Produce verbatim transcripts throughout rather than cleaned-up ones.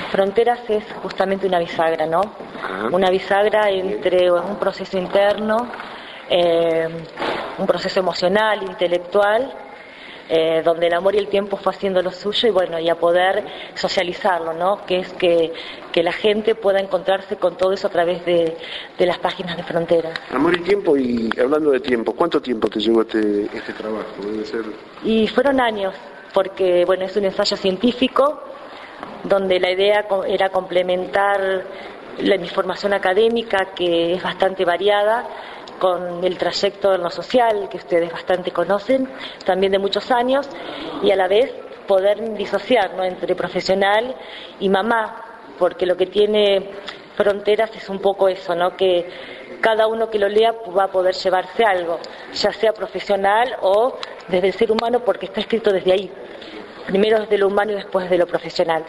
Fronteras es justamente una bisagra, ¿no? Ajá. Una bisagra entre un proceso interno, eh, un proceso emocional, intelectual, eh, donde el amor y el tiempo fue haciendo lo suyo y bueno, y a poder socializarlo, ¿no? Que es que, que la gente pueda encontrarse con todo eso a través de, de las páginas de Fronteras. Amor y tiempo, y hablando de tiempo, ¿cuánto tiempo te llevó este, este trabajo? Debe ser... Y fueron años, porque bueno, es un ensayo científico, donde la idea era complementar la, mi formación académica, que es bastante variada, con el trayecto en lo social, que ustedes bastante conocen, también de muchos años, y a la vez poder disociar, ¿no?, entre profesional y mamá, porque lo que tiene Fronteras es un poco eso, ¿no?, que cada uno que lo lea va a poder llevarse algo, ya sea profesional o desde el ser humano, porque está escrito desde ahí, primero desde lo humano y después de lo profesional.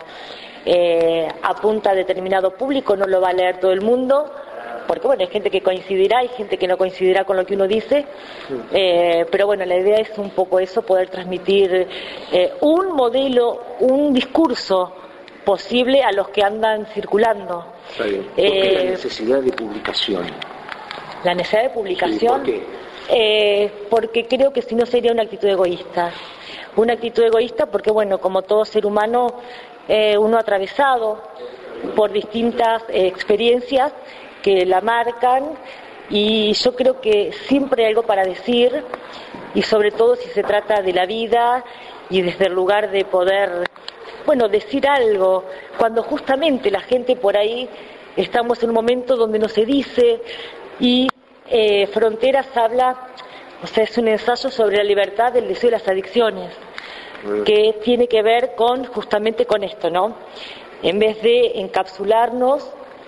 Eh, apunta a determinado público, no lo va a leer todo el mundo, porque bueno, hay gente que coincidirá, hay gente que no coincidirá con lo que uno dice, eh, pero bueno, la idea es un poco eso, poder transmitir eh, un modelo, un discurso posible a los que andan circulando. Está bien. ¿Por qué Eh, la necesidad de publicación? La necesidad de publicación, ¿Sí? ¿Por qué? Eh, porque creo que si no sería una actitud egoísta. Una actitud egoísta porque, bueno, como todo ser humano, eh, uno ha atravesado por distintas eh, experiencias que la marcan, y yo creo que siempre hay algo para decir, y sobre todo si se trata de la vida y desde el lugar de poder, bueno, decir algo, cuando justamente la gente por ahí estamos en un momento donde no se dice, y eh, Fronteras habla, o sea, es un ensayo sobre la libertad del deseo y las adicciones, que tiene que ver con justamente con esto, ¿no? En vez de encapsularnos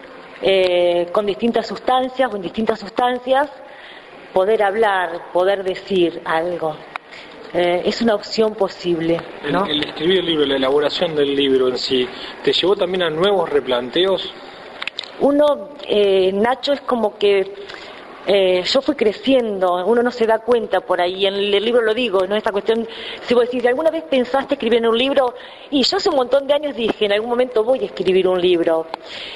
eh, con distintas sustancias o en distintas sustancias, poder hablar, poder decir algo. Eh, es una opción posible, ¿no? El, el escribir el libro, la elaboración del libro en sí, ¿te llevó también a nuevos replanteos? Uno, eh, Nacho, es como que Eh, yo fui creciendo, uno no se da cuenta por ahí, en el libro lo digo, ¿no? Esta cuestión, si vos decís, ¿alguna vez pensaste escribir en un libro? Y yo hace un montón de años dije, en algún momento voy a escribir un libro,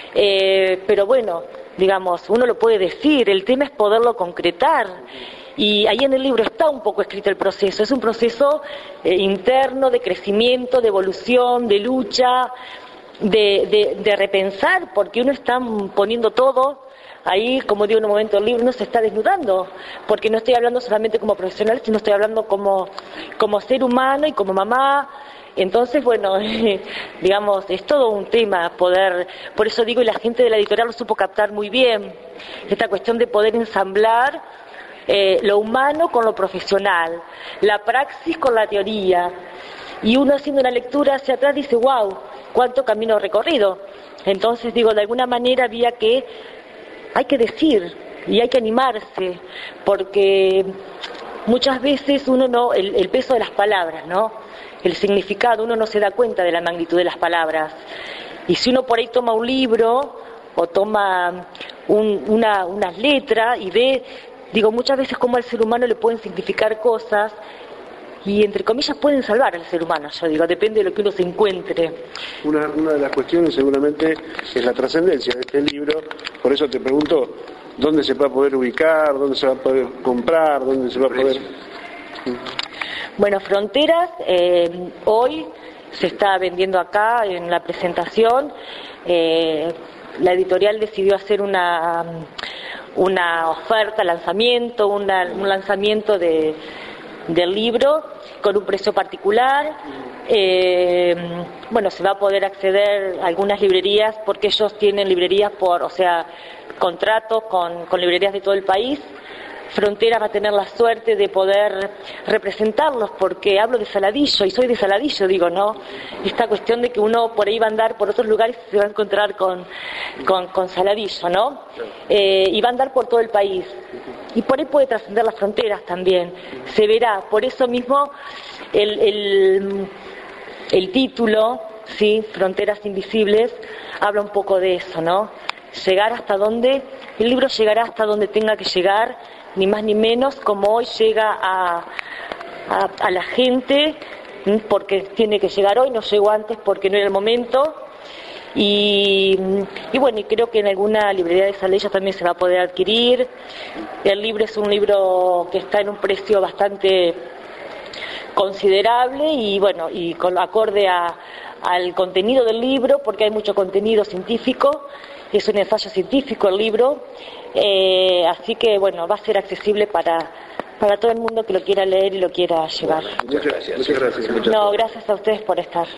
eh, pero bueno, digamos, uno lo puede decir, el tema es poderlo concretar, y ahí en el libro está un poco escrito el proceso, es un proceso eh, interno, de crecimiento, de evolución, de lucha, de, de, de repensar, porque uno está poniendo todo. Ahí, como digo en un momento del libro, uno se está desnudando, porque no estoy hablando solamente como profesional, sino estoy hablando como, como ser humano y como mamá. Entonces, bueno, eh, digamos, es todo un tema poder, por eso digo, y la gente de la editorial lo supo captar muy bien, esta cuestión de poder ensamblar eh, lo humano con lo profesional, la praxis con la teoría, y uno haciendo una lectura hacia atrás dice, wow, cuánto camino recorrido. Entonces, digo, de alguna manera había que hay que decir y hay que animarse, porque muchas veces uno no, el, el peso de las palabras, ¿no? El significado, uno no se da cuenta de la magnitud de las palabras. Y si uno por ahí toma un libro o toma un, una, unas letras y ve, digo, muchas veces cómo al ser humano le pueden significar cosas y entre comillas pueden salvar al ser humano, yo digo, depende de lo que uno se encuentre. Una, una de las cuestiones seguramente es la trascendencia de este libro, por eso te pregunto dónde se va a poder ubicar, dónde se va a poder comprar, dónde se va a poder... Bueno, Fronteras, eh, hoy se está vendiendo acá en la presentación, eh, la editorial decidió hacer una, una oferta, lanzamiento, una, un lanzamiento de... del libro con un precio particular. Eh, bueno, se va a poder acceder a algunas librerías porque ellos tienen librerías por, o sea, contratos con, con librerías de todo el país. Fronteras va a tener la suerte de poder representarlos, porque hablo de Saladillo y soy de Saladillo, digo, ¿no? Esta cuestión de que uno por ahí va a andar por otros lugares y se va a encontrar con, con, con Saladillo, ¿no? Eh, y va a andar por todo el país. Y por ahí puede trascender las fronteras también, se verá. Por eso mismo el, el, el título, ¿sí? Fronteras Invisibles, habla un poco de eso, ¿no? Llegar hasta donde, el libro llegará hasta donde tenga que llegar, ni más ni menos, como hoy llega a, a, a la gente, porque tiene que llegar hoy, no llegó antes porque no era el momento. Y, y bueno, y creo que en alguna librería de Salella también se va a poder adquirir. El libro es un libro que está en un precio bastante considerable y bueno, y con acorde a, al contenido del libro, porque hay mucho contenido científico, es un ensayo científico el libro, eh, así que bueno, va a ser accesible para, para todo el mundo que lo quiera leer y lo quiera llevar. Muchas gracias. Muchas gracias. No, gracias a ustedes por estar.